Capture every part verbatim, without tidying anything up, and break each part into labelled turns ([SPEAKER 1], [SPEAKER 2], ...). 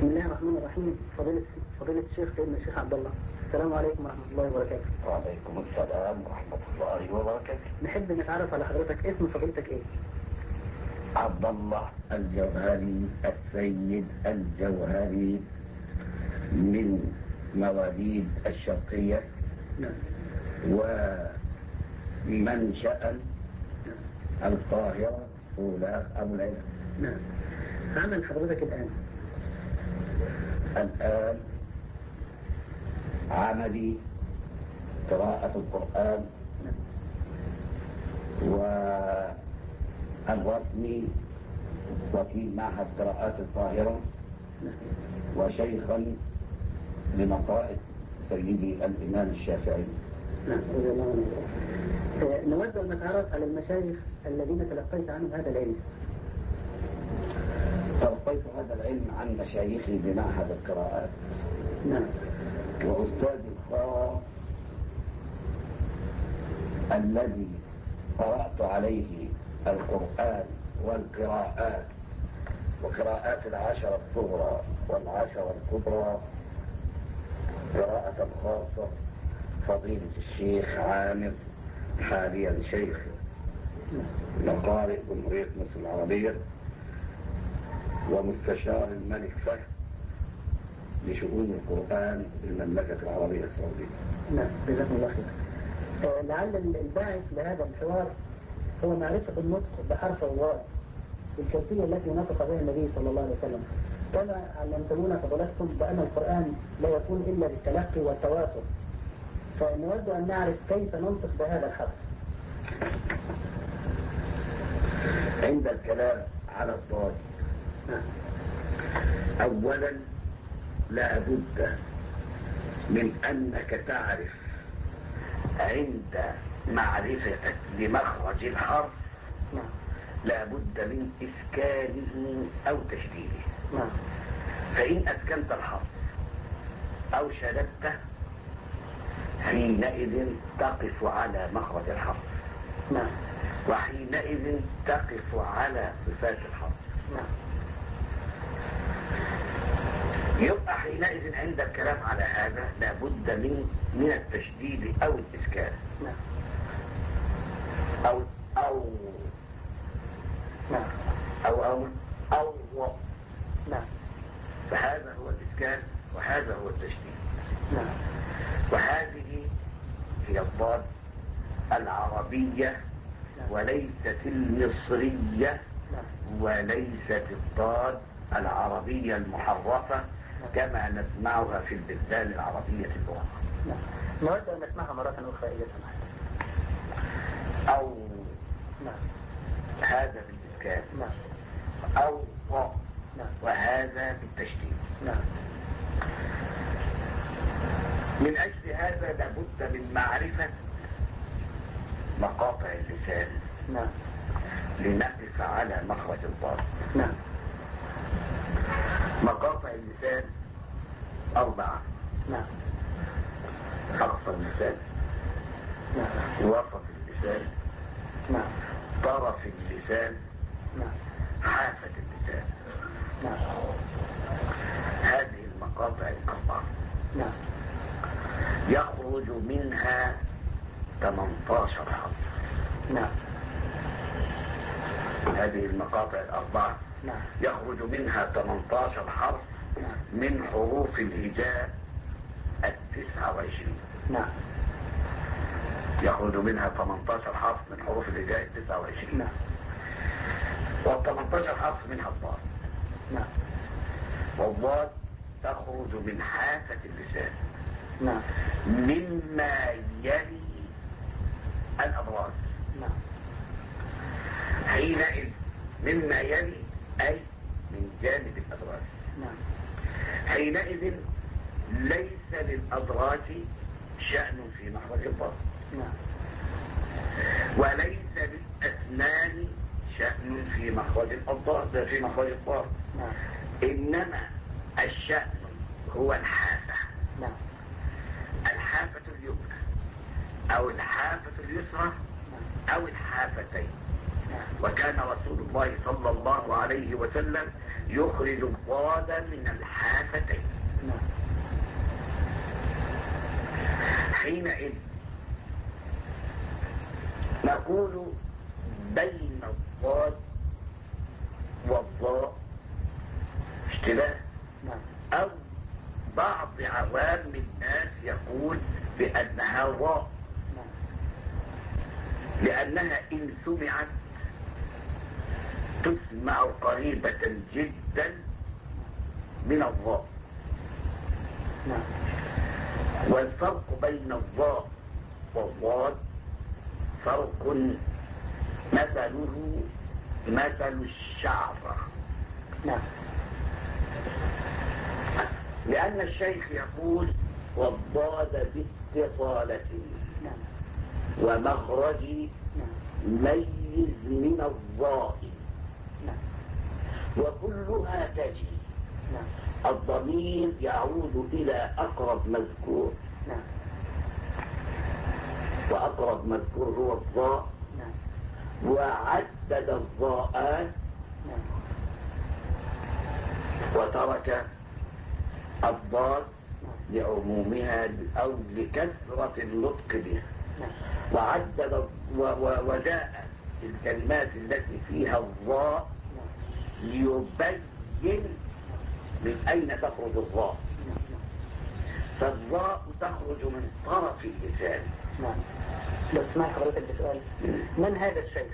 [SPEAKER 1] بسم الله الرحمن الرحيم. فضيلة فضيلة الشيخ سيدنا الشيخ عبد الله، السلام عليكم ورحمة الله وبركاته.
[SPEAKER 2] وعليكم السلام ورحمة الله وبركاته.
[SPEAKER 1] نحب نتعرف على حضرتك، اسم فضيلتك ايه؟
[SPEAKER 2] عبد الله الجوهري السيد الجوهري، من مواليد الشرقية.
[SPEAKER 1] نعم.
[SPEAKER 2] ومنشأ القاهرة أولى أبو العلم.
[SPEAKER 1] نعم. عمل حضرتك الآن؟
[SPEAKER 2] الآن عملي قراءة القرآن، والرسمي وكيل معهد قراءات القاهرة، وشيخا لمقائد سيدي الإمام الشافعي.
[SPEAKER 1] نعم. رضي الله عنه. نود أن نتعرف على المشايخ الذين تلقيت عنهم هذا العلم.
[SPEAKER 2] تلقيت هذا العلم عن مشايخي بمعهد القراءات.
[SPEAKER 1] نعم.
[SPEAKER 2] وأستاذي الخاص الذي قرأت عليه القرآن والقراءات وقراءات العشرة الصغرى والعشرة الكبرى قراءة خاصة، فضيلة الشيخ عامر، حاليا شيخ مقارئ جمهورية مصر العربية ومستشار الملك فهد لشؤون القرآن بالمملكة العربية السعودية.
[SPEAKER 1] نعم. جزاكم الله خير. لعل الباعث لهذا الحوار هو معرفة النطق بحرف الواو بالكيفية التي نطق بها النبي صلى الله عليه وسلم، كما علمتمونا فضلتكم بأن القرآن لا يكون إلا بالتلقي والتواصل، فنود أن نعرف كيف ننطق بهذا الحرف.
[SPEAKER 2] عند الكلام على الضاد أولا لا بد من أنك تعرف عند معرفتك لمخرج الحرف لا بد من إسكانه أو تشديده. فإن أسكنت الحرف أو شددته حينئذ تقف على مخرج الحرف، وحينئذ تقف على صفات الحرف. يبقى حينئذ عند الكلام على هذا لا بد من من التشديد أو الإسكان أو أو أو أو أو و. فهذا هو الإسكان وهذا هو التشديد. وهذه هي الضاد العربية وليست المصرية وليست الضاد العربية المحرفة كما نسمعها في البلدان العربية الأخرى.
[SPEAKER 1] نود أن نسمعها مرة أخرى إذا سمحت.
[SPEAKER 2] أو هذا بالإسكان أو و وهذا بالتشديد. من أجل هذا لابد من معرفة مقاطع اللسان لنقف على مخرج الضاد. مقاطع اللسان أربعة. أقصى اللسان، وسط اللسان، طرف اللسان، حافة اللسان. هذه المقاطع الأربعة يخرج منها ثمانية عشر حرف. هذه المقاطع الأربعة يخرج منها ثمانية عشر حرف من حروف الهجاء التسعة وعشرين. يخرج منها ثمانية عشر حرف من حروف الهجاء التسعة وعشرين. والثمانية عشر حرف منها الضاد. والضاد تخرج من حافة اللسان مما يلي الأضراس. حينئذ مما يلي أي من جانب الأضراس. حينئذ ليس للأضراس شأن في مخرج الضاد، وليس للأسنان شأن في مخرج الضاد في مخرج الضاد. إنما الشأن هو الحافة، الحافة اليمنى أو الحافة اليسرى أو الحافتين. وكان رسول الله صلى الله عليه وسلم يخرج الضاد من الحافة حينئذ نقول بين الضاد والضاء اشتباه، أو بعض عوام الناس يقول بأنها ضاء، لأنها إن سمعت تسمع قريبة جدا من الضاء. والفرق بين الضاء والضاد فرق مثله مثل الشعر. لأن الشيخ يقول والضاد باتصالته ومخرج ميز من الضاء وكلها تجي. الضمير يعود إلى أقرب مذكور، وأقرب مذكور هو الضاء، وعدد الضاءات وترك الضاد لعمومها أو لكثرة النطق بها، وعدد وجاء الكلمات التي فيها الضاء يبين من أين تخرج الضاء. فالضاء تخرج من طرف اللسان.
[SPEAKER 1] نعم. لو اسمع حضرتك بسؤال، من هذا الشيخ؟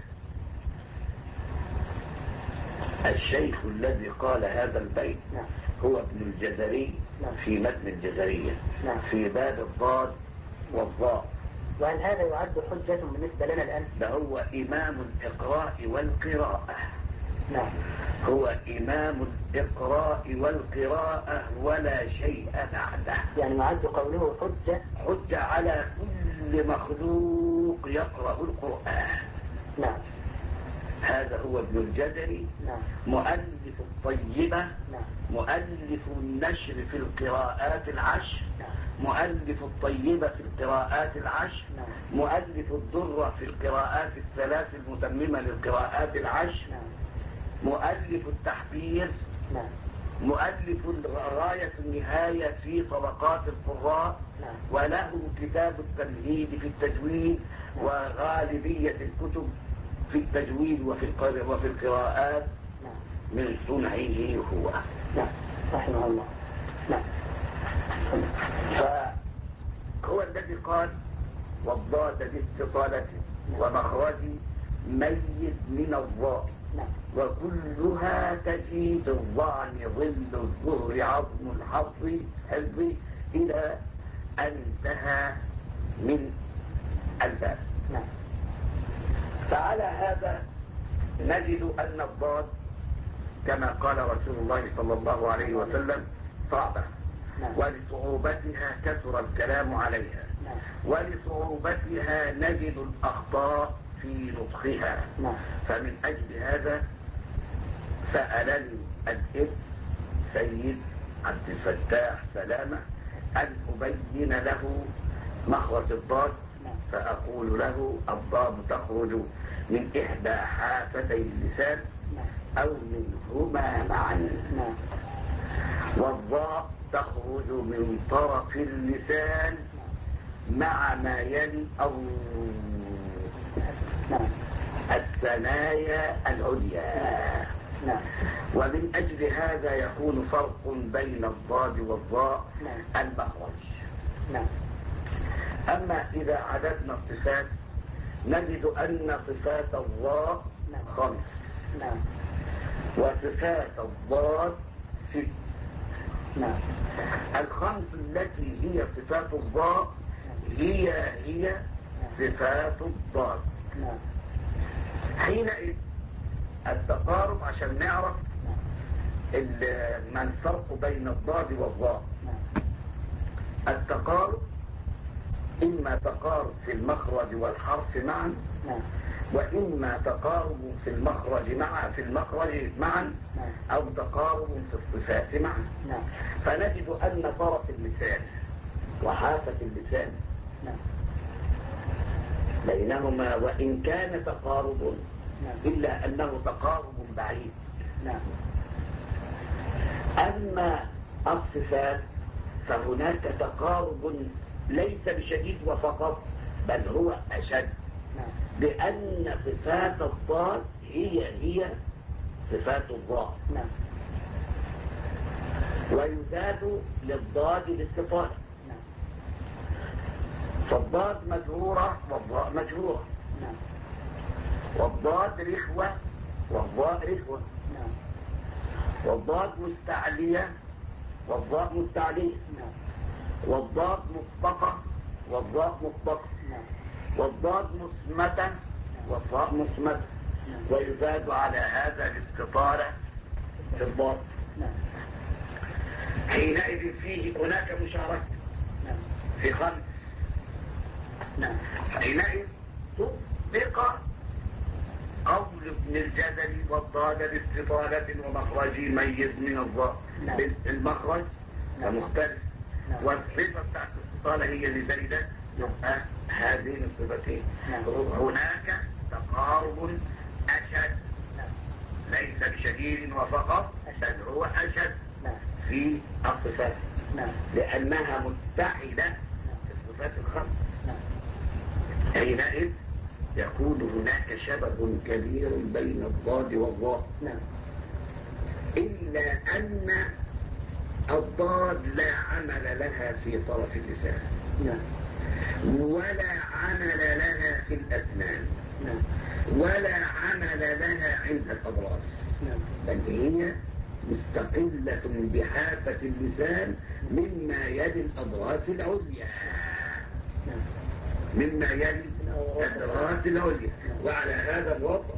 [SPEAKER 2] الشيخ الذي قال هذا البيت
[SPEAKER 1] نعم.
[SPEAKER 2] هو ابن الجزري. نعم. في متن الجزرية.
[SPEAKER 1] نعم.
[SPEAKER 2] في باب الضاد والضاء.
[SPEAKER 1] وهل هذا يعد حجة بالنسبة لنا الآن؟
[SPEAKER 2] ده هو إمام الإقراء والقراءة.
[SPEAKER 1] نعم.
[SPEAKER 2] هو إمام الإقراء والقراءة ولا شيء بعده.
[SPEAKER 1] يعني يعد قوله حجة
[SPEAKER 2] حجة على كل مخلوق يقرأ القرآن.
[SPEAKER 1] نعم.
[SPEAKER 2] هذا هو ابن الجزري.
[SPEAKER 1] نعم.
[SPEAKER 2] مؤلف الطيبة.
[SPEAKER 1] نعم.
[SPEAKER 2] مؤلف النشر في القراءات العشر.
[SPEAKER 1] نعم.
[SPEAKER 2] مؤلف الطيبة في القراءات العشر.
[SPEAKER 1] نعم.
[SPEAKER 2] مؤلف الدرة في القراءات الثلاث المتممة للقراءات العشر.
[SPEAKER 1] نعم.
[SPEAKER 2] مؤلف التحبير.
[SPEAKER 1] نعم.
[SPEAKER 2] مؤلف غاية النهاية في طبقات القراء.
[SPEAKER 1] نعم.
[SPEAKER 2] وله كتاب التمهيد في التجويد.
[SPEAKER 1] نعم.
[SPEAKER 2] وغالبية الكتب في التجويد وفي وفي القراءات.
[SPEAKER 1] نعم.
[SPEAKER 2] من صنعه هو.
[SPEAKER 1] نعم. رحمه الله. نعم.
[SPEAKER 2] فهو الذي قال والضاد باتصالته ومخرج ميز من الضاء.
[SPEAKER 1] نعم.
[SPEAKER 2] وكلها تجي بالظعن ظل الظهر عظم الحظ حظ إلى أن انتهى من الباب.
[SPEAKER 1] نعم.
[SPEAKER 2] فعلى هذا نجد أن الضاد كما قال رسول الله صلى الله عليه وسلم صعبة.
[SPEAKER 1] نعم.
[SPEAKER 2] ولصعوبتها كثر الكلام عليها.
[SPEAKER 1] نعم.
[SPEAKER 2] ولصعوبتها نجد الأخطاء في نطقها.
[SPEAKER 1] نعم.
[SPEAKER 2] فمن أجل هذا سألني الإب سيد عبد الفتاح سلامة أن أبين له مخرج الضاد.
[SPEAKER 1] نعم.
[SPEAKER 2] فأقول له الضاد تخرج من إحدى حافتي اللسان.
[SPEAKER 1] نعم.
[SPEAKER 2] أو منهما معا.
[SPEAKER 1] نعم.
[SPEAKER 2] والضاء تخرج من طرف اللسان مع ما يلي أو
[SPEAKER 1] نعم.
[SPEAKER 2] الثنايا العليا.
[SPEAKER 1] نعم.
[SPEAKER 2] ومن أجل هذا يكون فرق بين الضاد والضاء.
[SPEAKER 1] نعم.
[SPEAKER 2] المخرج.
[SPEAKER 1] نعم.
[SPEAKER 2] أما إذا عددنا الصفات نجد أن صفات الضاء
[SPEAKER 1] نعم.
[SPEAKER 2] خمس.
[SPEAKER 1] نعم.
[SPEAKER 2] وصفات الضاد ست.
[SPEAKER 1] نعم.
[SPEAKER 2] الخمس التي هي صفات الضاء هي هي صفات الضاد.
[SPEAKER 1] نعم.
[SPEAKER 2] حينئذ التقارب عشان نعرف ما الفرق بين الضاد والضاء.
[SPEAKER 1] نعم.
[SPEAKER 2] التقارب إما تقارب في المخرج والحرف معا.
[SPEAKER 1] نعم.
[SPEAKER 2] وإما تقارب في المخرج مع في المخرج معا.
[SPEAKER 1] نعم.
[SPEAKER 2] أو تقارب في الصفات معا.
[SPEAKER 1] نعم.
[SPEAKER 2] فنجد أن طرف اللسان وحافة اللسان
[SPEAKER 1] نعم.
[SPEAKER 2] بينهما وإن كان تقارب
[SPEAKER 1] نعم.
[SPEAKER 2] إلا أنه تقارب بعيد.
[SPEAKER 1] نعم.
[SPEAKER 2] أما الصفات فهناك تقارب ليس بشديد وفقط، بل هو أشد، لأن صفات الضاد هي هي صفات الضاد، ويزاد للضاد الاستطالة، فالضاد مجرورة والضاء مجرورة، والضاد رخوة والضاء رخوة، والضاد مستعلية والضاء مستعلية، والضاد مطبقة والضاء مطبقة، والضاد مصمتة والضاء مصمتة، ويزاد على هذا الاستطالة في الضاد. حينئذ فيه هناك مشاركة في خمس. حينئذ طبق قول ابن الجزري والضاد باستطالة ومخرج يميز من الضاد. المخرج مختلف، والصفة بتاعت الاستطالة هي اللي زايدة، يبقى هذين الصفتين هناك تقارب أشد، ليس بشديد وفقط، بل هو أشد في الصفات، لأنها متحدة في الصفات الخمس. حينئذ يكون هناك شبه كبير بين الضاد والضاء، إلا أن الضاد لا عمل لها في طرف اللسان، ولا عمل لها في الأسنان، ولا عمل لها عند الأضراس، بل هي مستقلة بحافة اللسان مما يلي الأضراس العليا، مما يلي الأضراس العليا. وعلى هذا الوضع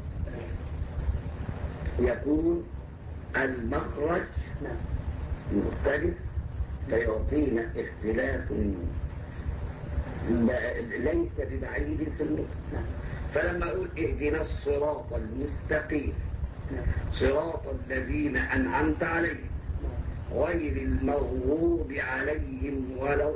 [SPEAKER 2] يكون المخرج مختلف، فيعطينا اختلاف ليس ببعيد في النطق. فلما أقول اهدنا الصراط المستقيم صراط الذين أنعمت عليهم غير المغضوب عليهم ولا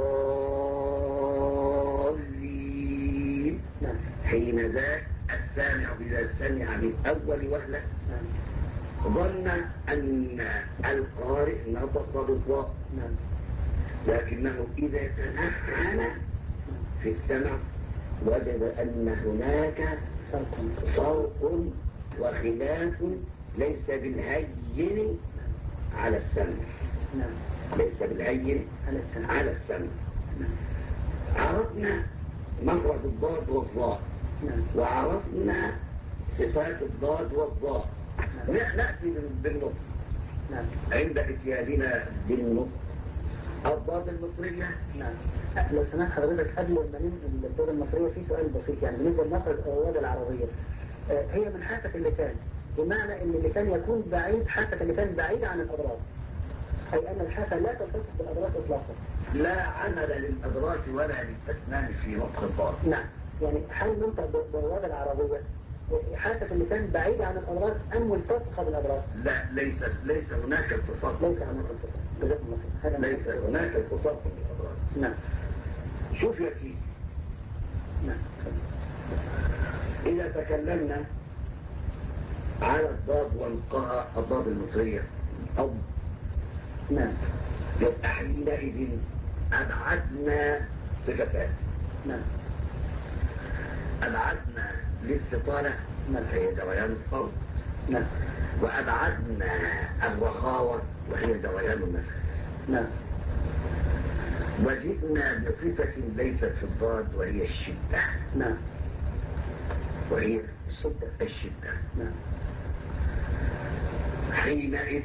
[SPEAKER 2] الضالين، حين ذاك السامع إذا سمع من أول وهلة ظن أن القارئ نطق بالضاء، لكنه إذا تنحن في السمع وجد أن هناك فرق وخلاف ليس بالهين على السمع، ليس بالهين على السمع. عرفنا مخرج الضاد والضاء، وعرفنا صفات الضاد والضاء. نأتي بالنطق عند اتياننا بالنطق. الضاد المصرية،
[SPEAKER 1] لو سمحت حضرتك قبل ما ننقل الضاد المصرية في سؤال بسيط، يعني بالنسبة لمخرج الأضداد العربية هي من حافة اللسان، بمعنى ان اللسان يكون بعيد، حافة اللسان بعيدة عن الأضراس، أي أن الحافة لا تلتصق بالأضراس إطلاقا.
[SPEAKER 2] لا عمل للأضراس ولا للأسنان في نطق الضاد.
[SPEAKER 1] نعم، يعني هل ننطق بالضاد العربية حافة اللسان بعيدة عن الأضراس أم ملتصقة بالأضراس؟
[SPEAKER 2] لا، ليس ليس هناك التصاق.
[SPEAKER 1] ليس هناك التصاق، جزاكم الله خير.
[SPEAKER 2] ليس هناك التصاق بالأضراس.
[SPEAKER 1] نعم.
[SPEAKER 2] شوف يا سيدي.
[SPEAKER 1] نعم.
[SPEAKER 2] إذا تكلمنا على الضاد ونطقها الضاد المصرية أو
[SPEAKER 1] نعم،
[SPEAKER 2] يبقى حينئذ أبعدنا صفتان.
[SPEAKER 1] نعم.
[SPEAKER 2] أبعدنا الاستطالة وهي جريان الصوت،
[SPEAKER 1] نعم.
[SPEAKER 2] وأبعدنا الرخاوة وهي جريان النفس،
[SPEAKER 1] نعم.
[SPEAKER 2] وجئنا بصفة ليست في الضاد وهي الشدة،
[SPEAKER 1] نعم،
[SPEAKER 2] وهي الشدة الشدة.
[SPEAKER 1] نعم.
[SPEAKER 2] حينئذ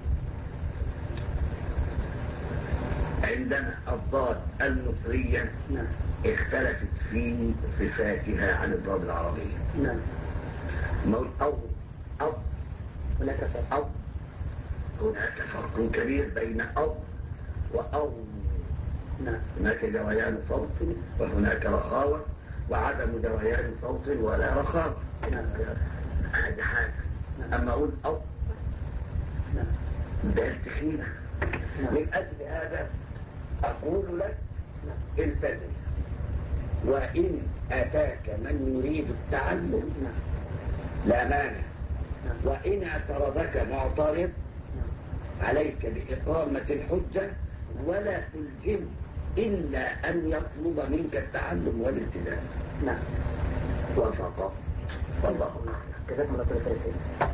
[SPEAKER 2] عندنا الضاد المصرية
[SPEAKER 1] نعم
[SPEAKER 2] اختلفت في صفاتها عن الضاد العربية.
[SPEAKER 1] نعم.
[SPEAKER 2] نقول أو أو
[SPEAKER 1] هناك فرق
[SPEAKER 2] أو هناك فرق كبير بين أو وأو.
[SPEAKER 1] نعم.
[SPEAKER 2] هناك جريان صوت وهناك رخاوة، وعدم جريان صوت ولا رخاوة.
[SPEAKER 1] نعم.
[SPEAKER 2] هذا حاجة. أما أقول أو
[SPEAKER 1] نعم.
[SPEAKER 2] ده التخينة. من أجل هذا أقول لك التزم، وإن أتاك من يريد التعلم لا مانع، وإن اعترضك معترض عليك بإقامة الحجة، ولا تلزم إلا أن يطلب منك التعلم والالتزام.
[SPEAKER 1] نعم.
[SPEAKER 2] وفقط. والله أعلم.
[SPEAKER 1] جزاكم الله خير.